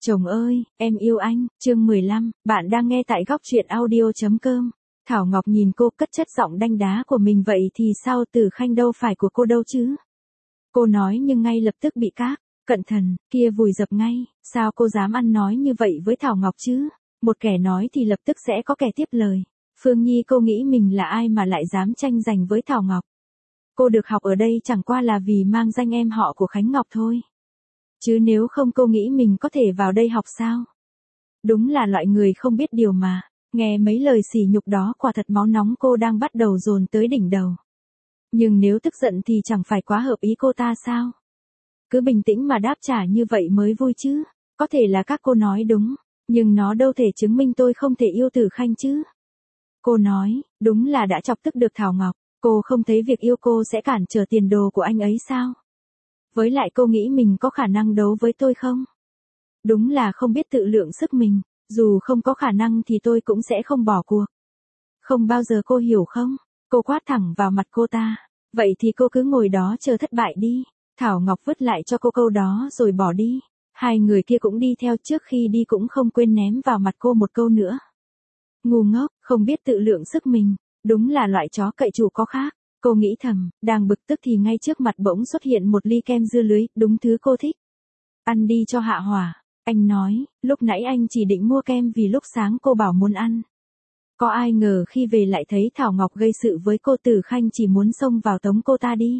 Chồng ơi, em yêu anh, chương 15, bạn đang nghe tại góc truyện audio.com. Thảo Ngọc nhìn cô cất chất giọng đanh đá của mình vậy thì sao Tử Khanh đâu phải của cô đâu chứ. Cô nói nhưng ngay lập tức bị các, cận thần, kia vùi dập ngay, sao cô dám ăn nói như vậy với Thảo Ngọc chứ, một kẻ nói thì lập tức sẽ có kẻ tiếp lời. Phương Nhi cô nghĩ mình là ai mà lại dám tranh giành với Thảo Ngọc. Cô được học ở đây chẳng qua là vì mang danh em họ của Khánh Ngọc thôi. Chứ nếu không cô nghĩ mình có thể vào đây học sao? Đúng là loại người không biết điều mà, nghe mấy lời sỉ nhục đó quả thật máu nóng cô đang bắt đầu dồn tới đỉnh đầu. Nhưng nếu tức giận thì chẳng phải quá hợp ý cô ta sao? Cứ bình tĩnh mà đáp trả như vậy mới vui chứ, có thể là các cô nói đúng, nhưng nó đâu thể chứng minh tôi không thể yêu Tử Khanh chứ. Cô nói, đúng là đã chọc tức được Thảo Ngọc, cô không thấy việc yêu cô sẽ cản trở tiền đồ của anh ấy sao? Với lại cô nghĩ mình có khả năng đấu với tôi không? Đúng là không biết tự lượng sức mình, dù không có khả năng thì tôi cũng sẽ không bỏ cuộc. Không bao giờ cô hiểu không? Cô quát thẳng vào mặt cô ta. Vậy thì cô cứ ngồi đó chờ thất bại đi. Thảo Ngọc vứt lại cho cô câu đó rồi bỏ đi. Hai người kia cũng đi theo, trước khi đi cũng không quên ném vào mặt cô một câu nữa. Ngu ngốc, không biết tự lượng sức mình, đúng là loại chó cậy chủ có khác. Cô nghĩ thầm, đang bực tức thì ngay trước mặt bỗng xuất hiện một ly kem dưa lưới, đúng thứ cô thích. Ăn đi cho hạ hỏa. Anh nói, lúc nãy anh chỉ định mua kem vì lúc sáng cô bảo muốn ăn. Có ai ngờ khi về lại thấy Thảo Ngọc gây sự với cô, Tử Khanh chỉ muốn xông vào tống cô ta đi.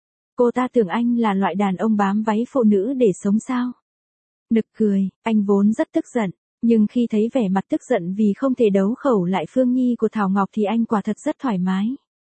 Cô ta tưởng anh là loại đàn ông bám váy phụ nữ để sống sao. Nực cười, anh vốn rất tức giận, nhưng khi thấy vẻ mặt tức giận vì không thể đấu khẩu lại Phương Nhi của Thảo Ngọc thì anh quả thật rất thoải mái.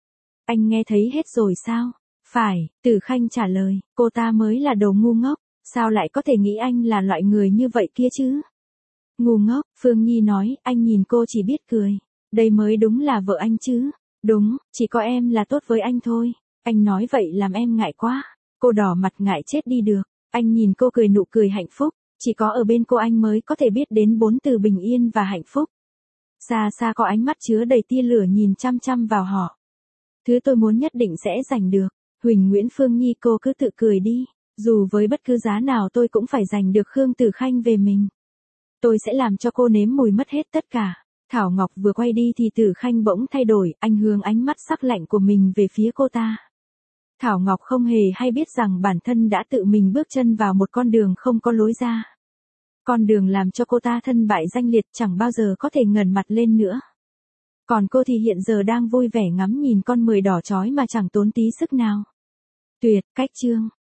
Anh nghe thấy hết rồi sao? Phải, Tử Khanh trả lời, cô ta mới là đồ ngu ngốc, sao lại có thể nghĩ anh là loại người như vậy kia chứ? Ngu ngốc, Phương Nhi nói, anh nhìn cô chỉ biết cười, đây mới đúng là vợ anh chứ. Đúng, chỉ có em là tốt với anh thôi. Anh nói vậy làm em ngại quá. Cô đỏ mặt ngại chết đi được. Anh nhìn cô cười nụ cười hạnh phúc, chỉ có ở bên cô anh mới có thể biết đến 4 từ bình yên và hạnh phúc. Xa xa có ánh mắt chứa đầy tia lửa nhìn chăm chăm vào họ. Thứ tôi muốn nhất định sẽ giành được. Huỳnh Nguyễn Phương Nhi cô cứ tự cười đi. Dù với bất cứ giá nào tôi cũng phải giành được Khương Tử Khanh về mình. Tôi sẽ làm cho cô nếm mùi mất hết tất cả. Thảo Ngọc vừa quay đi thì Tử Khanh bỗng thay đổi, anh hướng ánh mắt sắc lạnh của mình về phía cô ta. Thảo Ngọc không hề hay biết rằng bản thân đã tự mình bước chân vào một con đường không có lối ra. Con đường làm cho cô ta thân bại danh liệt, chẳng bao giờ có thể ngẩng mặt lên nữa. Còn cô thì hiện giờ đang vui vẻ ngắm nhìn con mười đỏ chói mà chẳng tốn tí sức nào. Tuyệt, cách chương.